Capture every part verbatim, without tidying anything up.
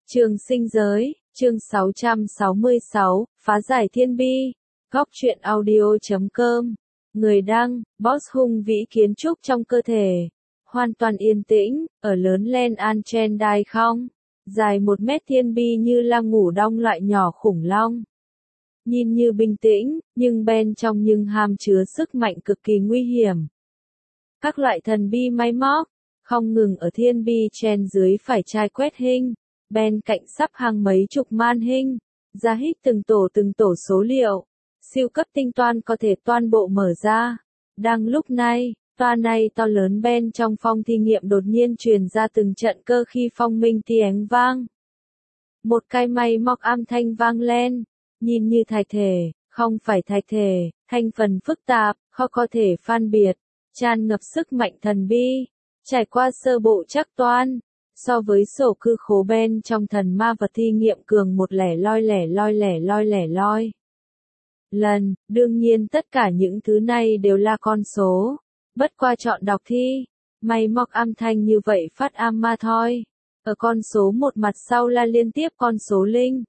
Trường sinh giới, chương sáu trăm sáu mươi sáu, phá giải thiên bi. Góc truyện audio chấm com. Người đăng, Boss hung vĩ kiến trúc trong cơ thể. Hoàn toàn yên tĩnh, ở lớn lên an chen đai không. Dài một mét thiên bi như là ngủ đông loại nhỏ khủng long. Nhìn như bình tĩnh, nhưng bên trong nhưng hàm chứa sức mạnh cực kỳ nguy hiểm. Các loại thần bi máy móc, không ngừng ở thiên bi chen dưới phải trai quét hình. Bên cạnh sắp hàng mấy chục man hình, ra hít từng tổ từng tổ số liệu, siêu cấp tinh toán có thể toàn bộ mở ra. Đang lúc này, toa này to lớn bên trong phòng thí nghiệm đột nhiên truyền ra từng trận cơ khi phong minh tiếng vang. Một cái máy móc âm thanh vang lên, nhìn như thạch thể, không phải thạch thể, thành phần phức tạp, khó có thể phân biệt, tràn ngập sức mạnh thần bi, trải qua sơ bộ trắc toán. So với sổ cư khố bên trong thần ma vật thi nghiệm cường một lẻ loi lẻ loi lẻ loi lẻ loi. Lần, đương nhiên tất cả những thứ này đều là con số. Bất qua chọn đọc thi, máy móc âm thanh như vậy phát âm ma thôi. Ở con số một mặt sau là liên tiếp con số linh.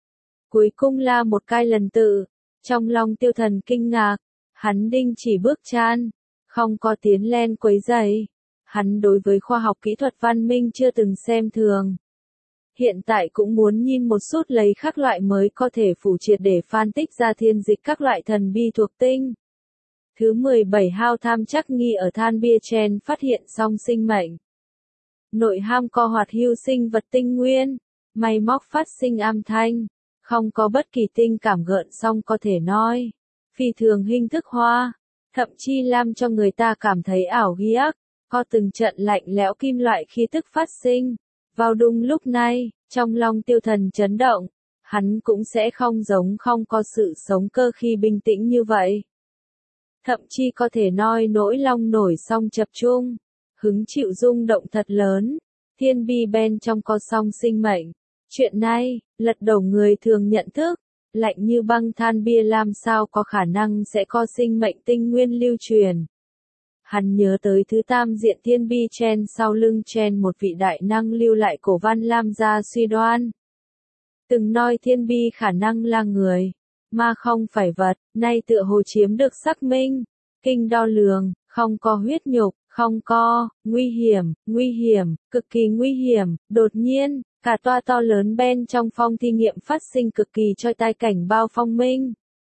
Cuối cùng là một cái lần tự. Trong lòng tiêu thần kinh ngạc, hắn đinh chỉ bước chan, không có tiến lên quấy rầy. Hắn đối với khoa học kỹ thuật văn minh chưa từng xem thường. Hiện tại cũng muốn nhìn một chút lấy các loại mới có thể phủ triệt để phân tích ra thiên dịch các loại thần bi thuộc tinh. Thứ mười bảy hao tham chắc nghi ở than bia chen phát hiện song sinh mệnh. Nội ham co hoạt hưu sinh vật tinh nguyên, máy móc phát sinh âm thanh, không có bất kỳ tinh cảm gợn song có thể nói. Phi thường hình thức hoa, thậm chí làm cho người ta cảm thấy ảo ghiếc. Có từng trận lạnh lẽo kim loại khí tức phát sinh. Vào đúng lúc này, trong lòng tiêu thần chấn động, hắn cũng sẽ không giống không có sự sống cơ khi bình tĩnh như vậy. Thậm chí có thể nói nỗi lòng nổi song chập chung, hứng chịu rung động thật lớn, thiên bi bên trong có song sinh mệnh. Chuyện này, lật đầu người thường nhận thức, lạnh như băng than bia làm sao có khả năng sẽ có sinh mệnh tinh nguyên lưu truyền. Hắn nhớ tới thứ tam diện thiên bi chen sau lưng chen một vị đại năng lưu lại cổ văn lam gia suy đoán. Từng nói thiên bi khả năng là người, mà không phải vật, nay tựa hồ chiếm được xác minh, kinh đo lường, không có huyết nhục, không có, nguy hiểm, nguy hiểm, cực kỳ nguy hiểm, đột nhiên, cả toa to lớn bên trong phòng thí nghiệm phát sinh cực kỳ chói tai cảnh bao phong minh.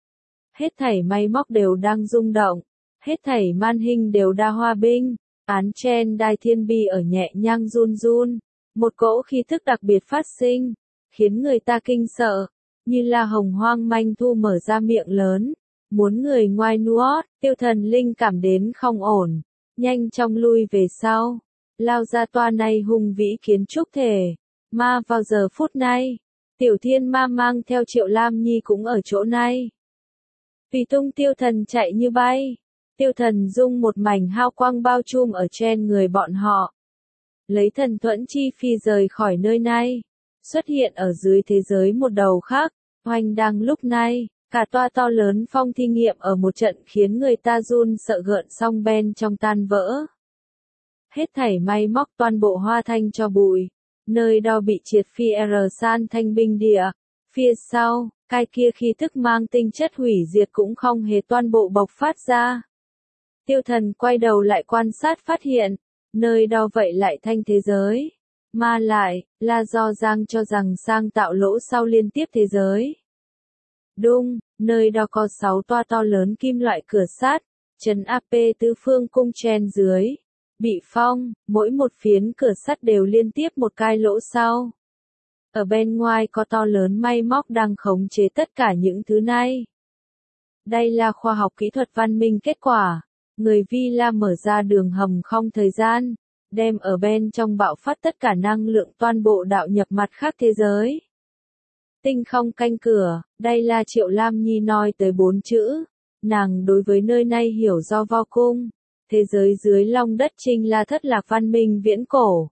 Hết thảy máy móc đều đang rung động. Hết thảy man hình đều đa hoa binh, án chen đai thiên bi ở nhẹ nhàng run run, một cỗ khí thức đặc biệt phát sinh, khiến người ta kinh sợ, như là hồng hoang manh thu mở ra miệng lớn, muốn người ngoài nuốt, tiêu thần linh cảm đến không ổn, nhanh chóng lui về sau, lao ra toa này hùng vĩ kiến trúc thể, mà vào giờ phút này, tiểu thiên ma mang theo Triệu Lam Nhi cũng ở chỗ này. Vì tung tiêu thần chạy như bay. Tiêu thần dung một mảnh hào quang bao trùm ở trên người bọn họ. Lấy thần thuẫn chi phi rời khỏi nơi này. Xuất hiện ở dưới thế giới một đầu khác. Hoành đang lúc này, cả toa to lớn phong thí nghiệm ở một trận khiến người ta run sợ gợn song bên trong tan vỡ. Hết thảy máy móc toàn bộ hoa thanh cho bụi. Nơi đó bị triệt phi R san thanh binh địa. Phía sau, cái kia khí thức mang tinh chất hủy diệt cũng không hề toàn bộ bộc phát ra. Tiêu thần quay đầu lại quan sát phát hiện, nơi đó vậy lại thanh thế giới, mà lại, là do Giang cho rằng sang tạo lỗ sau liên tiếp thế giới. Đung, nơi đó có sáu toa to lớn kim loại cửa sắt, trấn áp tứ phương cung chen dưới, bị phong, mỗi một phiến cửa sắt đều liên tiếp một cái lỗ sau. Ở bên ngoài có to lớn máy móc đang khống chế tất cả những thứ này. Đây là khoa học kỹ thuật văn minh kết quả. Người Vi La mở ra đường hầm không thời gian, đem ở bên trong bạo phát tất cả năng lượng toàn bộ đạo nhập mặt khác thế giới. Tinh không canh cửa, đây là Triệu Lam Nhi nói tới bốn chữ, nàng đối với nơi này hiểu do vô cung, thế giới dưới lòng đất chính là thất lạc văn minh viễn cổ.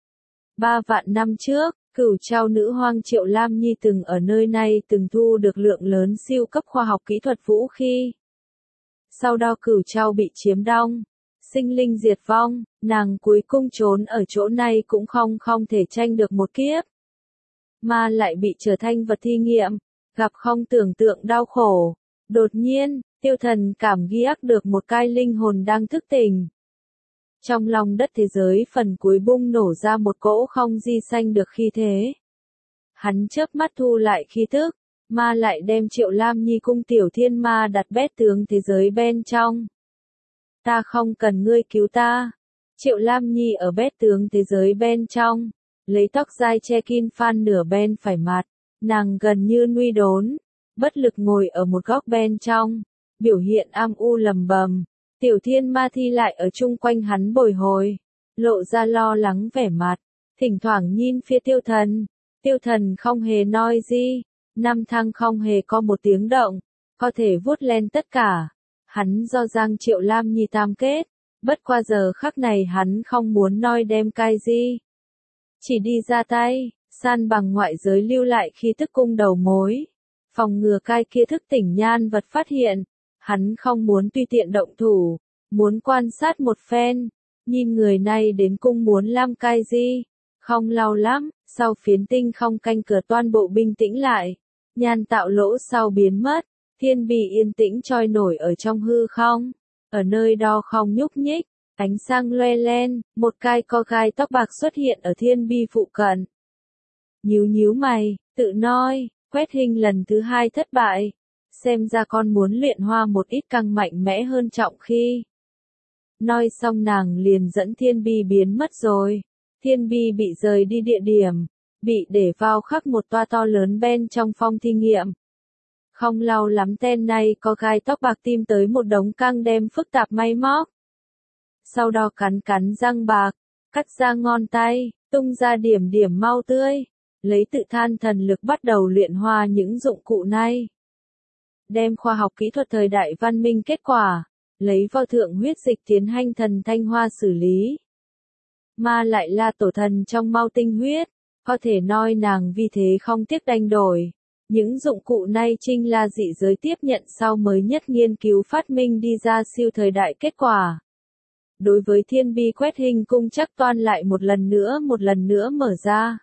Ba vạn năm trước, cửu trao nữ hoang Triệu Lam Nhi từng ở nơi này từng thu được lượng lớn siêu cấp khoa học kỹ thuật vũ khí. Sau đó cửu trao bị chiếm đóng, sinh linh diệt vong, nàng cuối cùng trốn ở chỗ này cũng không không thể tranh được một kiếp. mà lại bị trở thành vật thí nghiệm, gặp không tưởng tượng đau khổ. Đột nhiên, Tiêu Thần cảm giác được một cái linh hồn đang thức tỉnh. Trong lòng đất thế giới phần cuối bung nổ ra một cỗ không di sanh được khí thế. Hắn chớp mắt thu lại khí thức, mà lại đem Triệu Lam Nhi cung tiểu thiên ma đặt bét tướng thế giới bên trong. Ta không cần ngươi cứu ta. Triệu Lam Nhi ở bét tướng thế giới bên trong, lấy tóc dai che kín phan nửa bên phải mặt, nàng gần như nguy đốn, bất lực ngồi ở một góc bên trong, biểu hiện am u lầm bầm. Tiểu thiên ma thi lại ở chung quanh hắn bồi hồi, lộ ra lo lắng vẻ mặt, thỉnh thoảng nhìn phía Tiêu Thần. Tiêu Thần không hề nói gì, năm thăng không hề có một tiếng động, có thể vuốt lên tất cả. Hắn do Giang Triệu Lam Nhi tam kết, bất qua giờ khắc này hắn không muốn nói đem cái gì. Chỉ đi ra tay, san bằng ngoại giới lưu lại khi thức cung đầu mối, phòng ngừa cái kia thức tỉnh nhan vật phát hiện. Hắn không muốn tùy tiện động thủ, muốn quan sát một phen, nhìn người này đến cung muốn làm cái gì. Không lâu lắm, sau phiến tinh không canh cửa toàn bộ bình tĩnh lại, nhan tạo lỗ sau biến mất, thiên bì yên tĩnh trôi nổi ở trong hư không, ở nơi đó không nhúc nhích, ánh sáng loe lên, một cái co gai tóc bạc xuất hiện ở thiên bi phụ cận. Nhíu nhíu mày, tự nói, quét hình lần thứ hai thất bại, xem ra con muốn luyện hoa một ít càng mạnh mẽ hơn trọng khi. Nói xong nàng liền dẫn thiên bi biến mất rồi. Thiên bi bị rời đi địa điểm, bị để vào khắc một toa to lớn bên trong phòng thí nghiệm. Không lâu lắm tên này có gai tóc bạc tìm tới một đống căng đem phức tạp máy móc. Sau đó cắn cắn răng bạc, cắt ra ngón tay, tung ra điểm điểm mau tươi, lấy tự than thần lực bắt đầu luyện hoa những dụng cụ này. Đem khoa học kỹ thuật thời đại văn minh kết quả, lấy vào thượng huyết dịch tiến hành thần thanh hoa xử lý. Mà lại là tổ thần trong mau tinh huyết, có thể nói nàng vì thế không tiếc đánh đổi. Những dụng cụ này chính là dị giới tiếp nhận sau mới nhất nghiên cứu phát minh đi ra siêu thời đại kết quả. Đối với thiên bi quét hình cung chắc toan lại một lần nữa một lần nữa mở ra.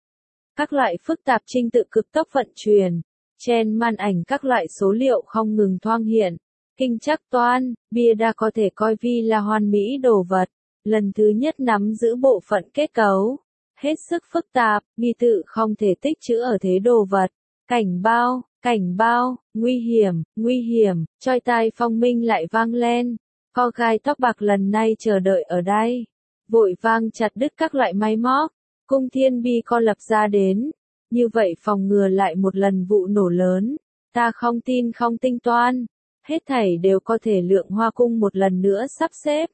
Các loại phức tạp trình tự cực tốc vận chuyển, trên màn ảnh các loại số liệu không ngừng thoang hiện. Kinh chắc toan, bia đa có thể coi vì là hoàn mỹ đồ vật. Lần thứ nhất nắm giữ bộ phận kết cấu, hết sức phức tạp, nghi tự không thể tích trữ ở thế đồ vật. Cảnh bao, cảnh bao, nguy hiểm, nguy hiểm, choi tai phong minh lại vang lên. Co gai tóc bạc lần này chờ đợi ở đây, vội vang chặt đứt các loại máy móc, cung thiên bi co lập ra đến. Như vậy phòng ngừa lại một lần vụ nổ lớn, ta không tin không tinh toán, hết thảy đều có thể lượng hoa cung một lần nữa sắp xếp.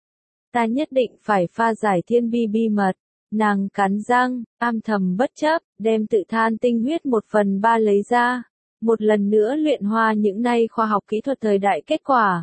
Ta nhất định phải pha giải thiên bi bi mật. Nàng cắn răng, am thầm bất chấp, đem tự than tinh huyết một phần ba lấy ra. Một lần nữa luyện hoa những nay khoa học kỹ thuật thời đại kết quả.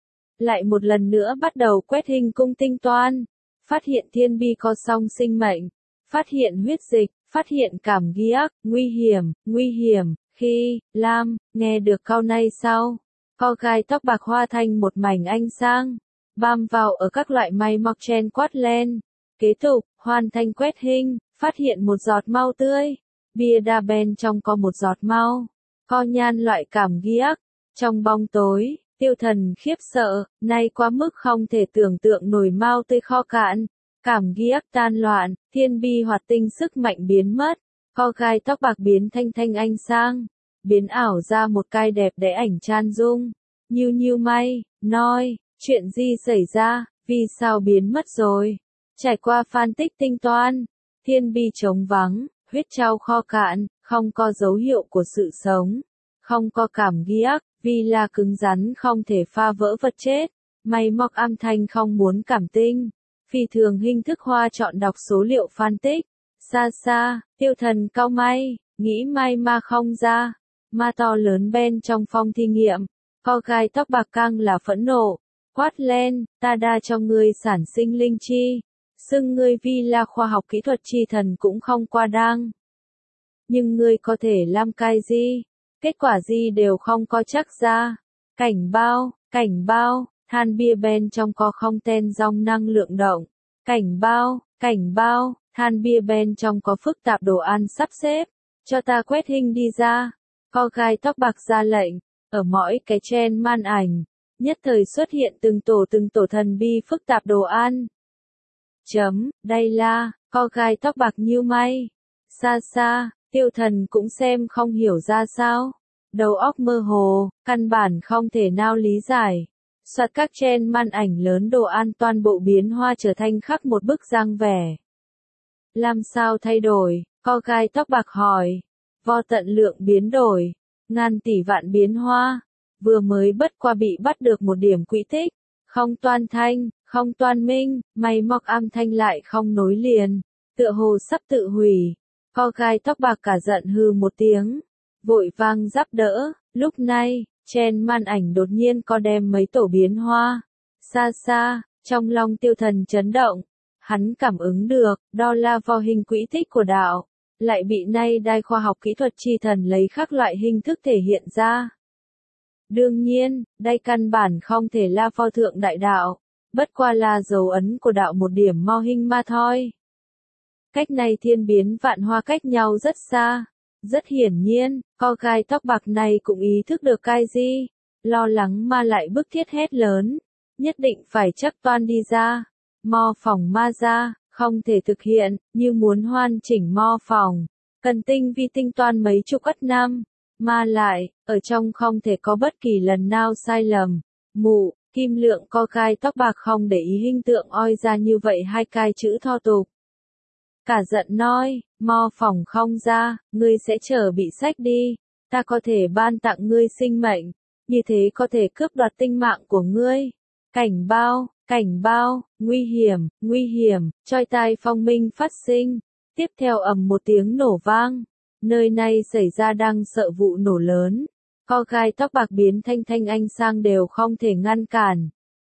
Lại một lần nữa bắt đầu quét hình cung tinh toán. Phát hiện thiên bi có song sinh mệnh. Phát hiện huyết dịch, phát hiện cảm giác, nguy hiểm, nguy hiểm. Khi, Lam, nghe được câu này sau, co gai tóc bạc hoa thành một mảnh ánh sáng. Bám vào ở các loại máy móc chen quát lên. Kế tục, hoàn thành quét hình, phát hiện một giọt mau tươi. Bia đa bên trong có một giọt mau. Co nhan loại cảm giác. Trong bóng tối, Tiêu Thần khiếp sợ, nay quá mức không thể tưởng tượng nổi mau tươi kho cạn. Cảm giác tan loạn, thiên bi hoạt tinh sức mạnh biến mất. Co gai tóc bạc biến thanh thanh ánh sang. Biến ảo ra một cái đẹp đẽ ảnh chan dung. Nhiêu nhiêu may, nói, chuyện gì xảy ra, vì sao biến mất rồi. Trải qua phân tích tinh toán, thiên bi trống vắng, huyết trao kho cạn, không có dấu hiệu của sự sống, không có cảm giác, vì là cứng rắn không thể pha vỡ vật chết, máy móc âm thanh không muốn cảm tinh, phi thường hình thức hoa chọn đọc số liệu phân tích, xa xa, Tiêu Thần cau may, nghĩ may mà không ra, ma to lớn bên trong phòng thí nghiệm, co gai tóc bạc căng là phẫn nộ, quát lên, ta đa cho ngươi sản sinh linh chi. Xưng ngươi vì là khoa học kỹ thuật chi thần cũng không qua đang. Nhưng ngươi có thể làm cái gì? Kết quả gì đều không có chắc ra. Cảnh bao, cảnh bao, than bia bên trong có không tên dòng năng lượng động. Cảnh bao, cảnh bao, Than bia bên trong có phức tạp đồ ăn sắp xếp, cho ta quét hình đi ra. Co gai tóc bạc ra lệnh, ở mỗi cái trên màn ảnh, nhất thời xuất hiện từng tổ từng tổ thần bi phức tạp đồ ăn. Chấm, đây là, co gai tóc bạc nhíu mày. Xa xa, Tiêu Thần cũng xem không hiểu ra sao. Đầu óc mơ hồ, căn bản không thể nào lý giải. Soạt các trên màn ảnh lớn đồ ăn toàn bộ biến hoa trở thành khắc một bức dáng vẻ. Làm sao thay đổi? Co gai tóc bạc hỏi. Vo tận lượng biến đổi, ngàn tỷ vạn biến hoa, vừa mới bất qua bị bắt được một điểm quỹ tích, không toan thanh, không toan minh, máy móc âm thanh lại không nối liền, tựa hồ sắp tự hủy. Co gai tóc bạc cả giận hừ một tiếng, vội vang giáp đỡ. Lúc này, trên màn ảnh đột nhiên có đem mấy tổ biến hoa. Xa xa, trong lòng Tiêu Thần chấn động, hắn cảm ứng được, đó là vò hình quỹ tích của đạo, lại bị nay đai khoa học kỹ thuật chi thần lấy các loại hình thức thể hiện ra. Đương nhiên, đây căn bản không thể là pho thượng đại đạo, bất qua là dấu ấn của đạo một điểm mo hình mà thôi. Cách này thiên biến vạn hoa cách nhau rất xa. Rất hiển nhiên, co gai tóc bạc này cũng ý thức được cái gì, lo lắng mà lại bức thiết hét lớn, nhất định phải chấp toan đi ra, mô phỏng ma ra, không thể thực hiện, như muốn hoàn chỉnh mô phỏng, cần tinh vi tinh toan mấy chục ất năm, mà lại, ở trong không thể có bất kỳ lần nào sai lầm. Mụ, Kim Lượng co gai tóc bạc không để ý hình tượng oi ra như vậy hai cái chữ thô tục. Cả giận nói, mò phỏng không ra, ngươi sẽ trở bị sách đi, ta có thể ban tặng ngươi sinh mệnh, như thế có thể cướp đoạt tinh mạng của ngươi. Cảnh báo, cảnh báo, nguy hiểm, nguy hiểm, choi tai phong minh phát sinh, tiếp theo ầm một tiếng nổ vang, nơi này xảy ra đang sợ vụ nổ lớn, co gai tóc bạc biến thanh thanh anh sang đều không thể ngăn cản.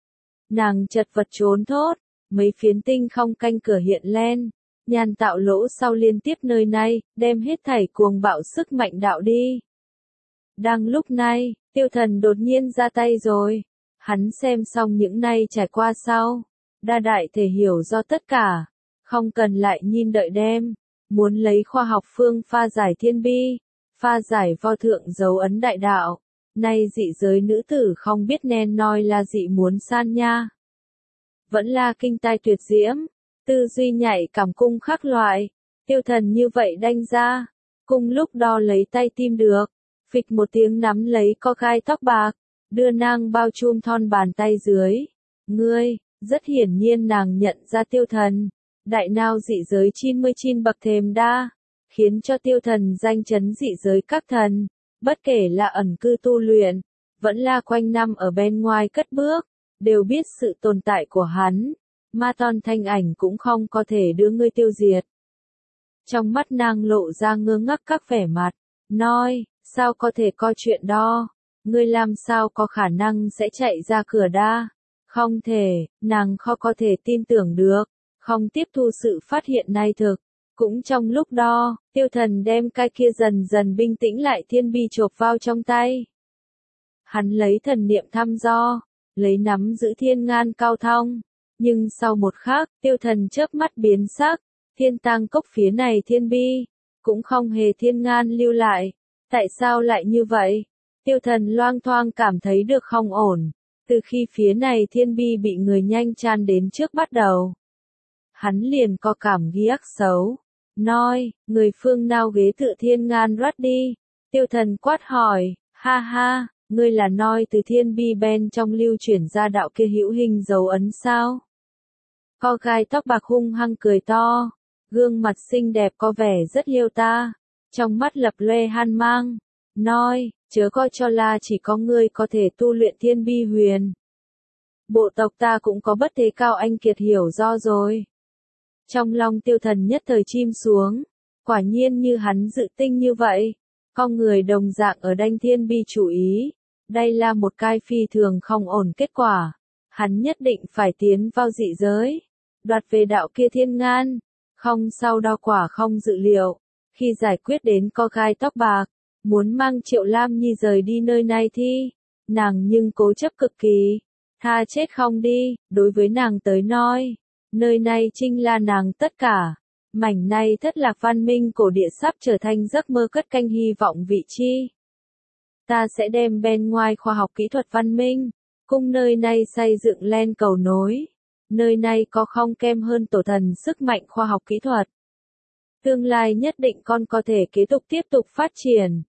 Nàng chật vật trốn thốt, mấy phiến tinh không canh cửa hiện lên. Nhàn tạo lỗ sau liên tiếp nơi này, đem hết thảy cuồng bạo sức mạnh đạo đi. Đang lúc này, Tiêu Thần đột nhiên ra tay rồi. Hắn xem xong những này trải qua sau. Đa đại thể hiểu do tất cả. Không cần lại nhìn đợi đem. Muốn lấy khoa học phương pha giải thiên bi. Pha giải vo thượng dấu ấn đại đạo. Nay dị giới nữ tử không biết nên nói là dị muốn san nha. Vẫn là kinh tai tuyệt diễm. Tư duy nhạy cảm cung khác loại, Tiêu Thần như vậy đánh ra, cùng lúc đó lấy tay tim được, phịch một tiếng nắm lấy co gai tóc bạc, đưa nàng bao trùm thon bàn tay dưới. Ngươi, rất hiển nhiên nàng nhận ra Tiêu Thần, đại nào dị giới chín mươi chín bậc thềm đa, khiến cho Tiêu Thần danh chấn dị giới các thần, bất kể là ẩn cư tu luyện, vẫn là quanh năm ở bên ngoài cất bước, đều biết sự tồn tại của hắn. Ma ton thanh ảnh cũng không có thể đưa ngươi tiêu diệt. Trong mắt nàng lộ ra ngơ ngác các vẻ mặt, nói, sao có thể có chuyện đó, ngươi làm sao có khả năng sẽ chạy ra cửa đa, không thể, nàng khó có thể tin tưởng được, không tiếp thu sự phát hiện này thực. Cũng trong lúc đó, Tiêu Thần đem cái kia dần dần bình tĩnh lại thiên bi chộp vào trong tay. Hắn lấy thần niệm thăm dò, lấy nắm giữ thiên ngan cao thông. Nhưng sau một khắc, Tiêu Thần chớp mắt biến sắc, thiên tang cốc phía này thiên bi, cũng không hề thiên ngan lưu lại. Tại sao lại như vậy? Tiêu Thần loang thoang cảm thấy được không ổn, từ khi phía này thiên bi bị người nhanh chan đến trước bắt đầu. Hắn liền có cảm ghi ác xấu, nói, người phương nào ghế tự thiên ngan rắt đi. Tiêu Thần quát hỏi, ha ha, ngươi là nói từ thiên bi bên trong lưu chuyển ra đạo kia hữu hình dấu ấn sao? Co gai tóc bạc hung hăng cười to, gương mặt xinh đẹp có vẻ rất liêu ta, trong mắt lập lòe han mang, nói, chớ coi cho là chỉ có ngươi có thể tu luyện thiên bi huyền. Bộ tộc ta cũng có bất thế cao anh kiệt hiểu do rồi. Trong lòng Tiêu Thần nhất thời chim xuống, quả nhiên như hắn dự tinh như vậy, con người đồng dạng ở đanh thiên bi chủ ý, đây là một cái phi thường không ổn kết quả, hắn nhất định phải tiến vào dị giới, đoạt về đạo kia thiên ngan, không sau đó quả không dự liệu, khi giải quyết đến co gai tóc bạc, muốn mang Triệu Lam Nhi rời đi nơi này thì, nàng nhưng cố chấp cực kỳ, tha chết không đi, đối với nàng tới nói, nơi này chính là nàng tất cả, Mảnh này thất lạc văn minh cổ địa sắp trở thành giấc mơ cất canh hy vọng vị chi. Ta sẽ đem bên ngoài khoa học kỹ thuật văn minh, cung nơi này xây dựng lên cầu nối. Nơi này có không kém hơn tổ thần sức mạnh khoa học kỹ thuật. Tương lai nhất định con có thể kế tục tiếp tục phát triển.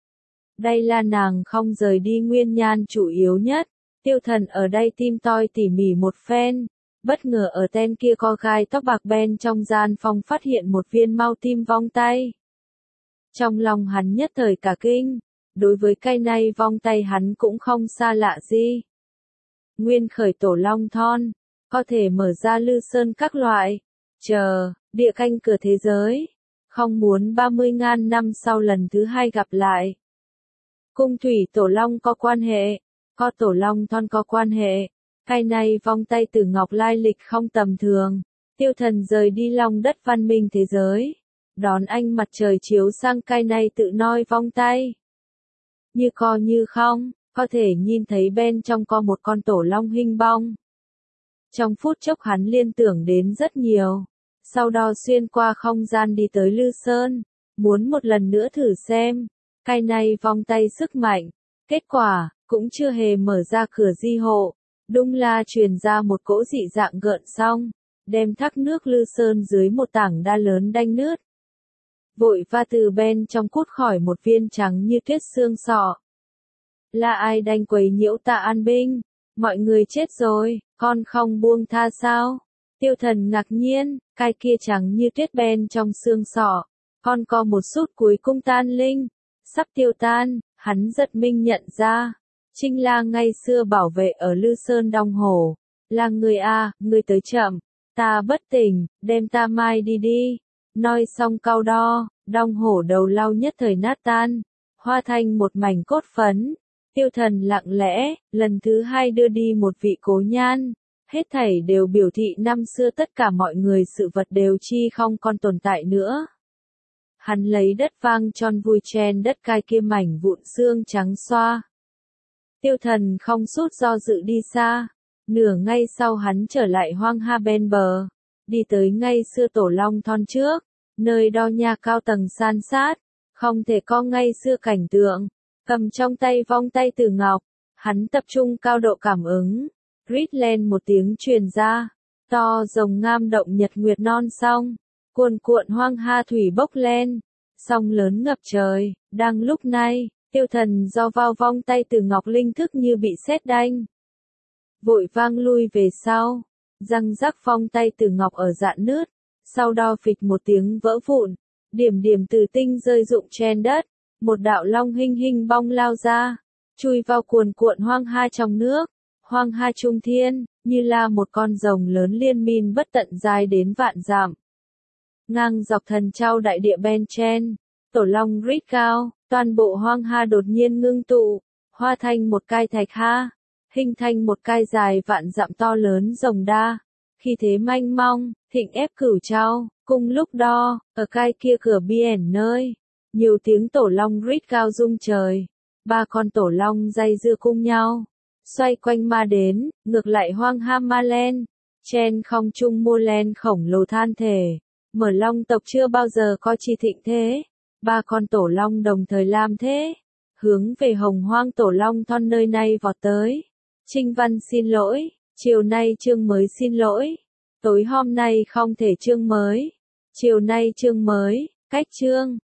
Đây là nàng không rời đi nguyên nhân chủ yếu nhất. Tiêu Thần ở đây tim toi tỉ mỉ một phen. Bất ngờ ở tên kia có gai tóc bạc bên trong gian phòng phát hiện một viên mau tim vong tay. Trong lòng hắn nhất thời cả kinh. Đối với cây này vong tay hắn cũng không xa lạ gì. Nguyên khởi tổ long thon. Có thể mở ra lư sơn các loại. Chờ, địa canh cửa thế giới. Không muốn ba mươi ngàn năm sau lần thứ hai gặp lại. Cung thủy tổ long có quan hệ. Có tổ long thon có quan hệ. Cái này vong tay tử ngọc lai lịch không tầm thường. Tiêu Thần rời đi lòng đất văn minh thế giới. Đón ánh mặt trời chiếu sang cái này tự noi vong tay. Như co như không, có thể nhìn thấy bên trong có một con tổ long hình bóng. Trong phút chốc hắn liên tưởng đến rất nhiều. Sau đó xuyên qua không gian đi tới Lư Sơn. Muốn một lần nữa thử xem. Cái này vong tay sức mạnh. Kết quả, cũng chưa hề mở ra cửa di hộ. Đung la truyền ra một cỗ dị dạng gợn xong. Đem thác nước Lư Sơn dưới một tảng đá lớn đanh nứt. Vội va từ bên trong cút khỏi một viên trắng như tuyết xương sọ. Là ai đanh quấy nhiễu ta an binh? Mọi người chết rồi, con không buông tha sao? Tiêu Thần ngạc nhiên, cái kia trắng như tuyết bên trong xương sọ. Con có một sút cuối cung tan linh. Sắp tiêu tan, hắn giật mình nhận ra. Trinh La ngày xưa bảo vệ ở Lư Sơn Đông Hồ. Là người a, người tới chậm. Ta bất tỉnh, đem ta mai đi đi. Nói xong câu đo, Đông Hổ đầu lau nhất thời nát tan. Hoa thành một mảnh cốt phấn. Tiêu Thần lặng lẽ, lần thứ hai đưa đi một vị cố nhan. Hết thảy đều biểu thị năm xưa tất cả mọi người sự vật đều chi không còn tồn tại nữa. Hắn lấy đất vang tròn vùi chen đất cai kia mảnh vụn xương trắng xoa. Tiêu Thần không sút do dự đi xa. Nửa ngay sau hắn trở lại hoang ha bên bờ. Đi tới ngay xưa tổ long thon trước. Nơi đo nhà cao tầng san sát. Không thể có ngay xưa cảnh tượng. Cầm trong tay vong tay từ ngọc. Hắn tập trung cao độ cảm ứng. Rít lên một tiếng truyền ra. To rồng ngam động nhật nguyệt non song. Cuồn cuộn hoang ha thủy bốc lên. Song lớn ngập trời. Đang lúc này, Tiêu Thần do vào vong tay từ ngọc linh thức như bị sét đánh. Vội vang lui về sau. Răng rắc vong tay từ ngọc ở dạn nứt. Sau đó phịch một tiếng vỡ vụn. Điểm điểm từ tinh rơi rụng trên đất. Một đạo long hình hình bong lao ra. Chui vào cuồn cuộn hoang ha trong nước. Hoang ha trung thiên, như là một con rồng lớn liên miên bất tận dài đến vạn dặm. Ngang dọc thần châu đại địa bên trên, tổ long rít cao, toàn bộ hoang ha đột nhiên ngưng tụ, hóa thành một cái thạch ha, hình thành một cái dài vạn dặm to lớn rồng đa. Khi thế manh mong, thịnh ép cửu châu, cùng lúc đó, ở cái kia cửa biển nơi, nhiều tiếng tổ long rít cao rung trời, ba con tổ long dây dưa cùng nhau. Xoay quanh ma đến, ngược lại hoang ha ma len. Trên không trung mô len khổng lồ than thể. Mở long tộc chưa bao giờ có chi thịnh thế. Ba con tổ long đồng thời làm thế. Hướng về hồng hoang tổ long thon nơi này vọt tới. Trinh Văn xin lỗi, chiều nay chương mới xin lỗi. Tối hôm nay không thể chương mới. Chiều nay chương mới, cách chương.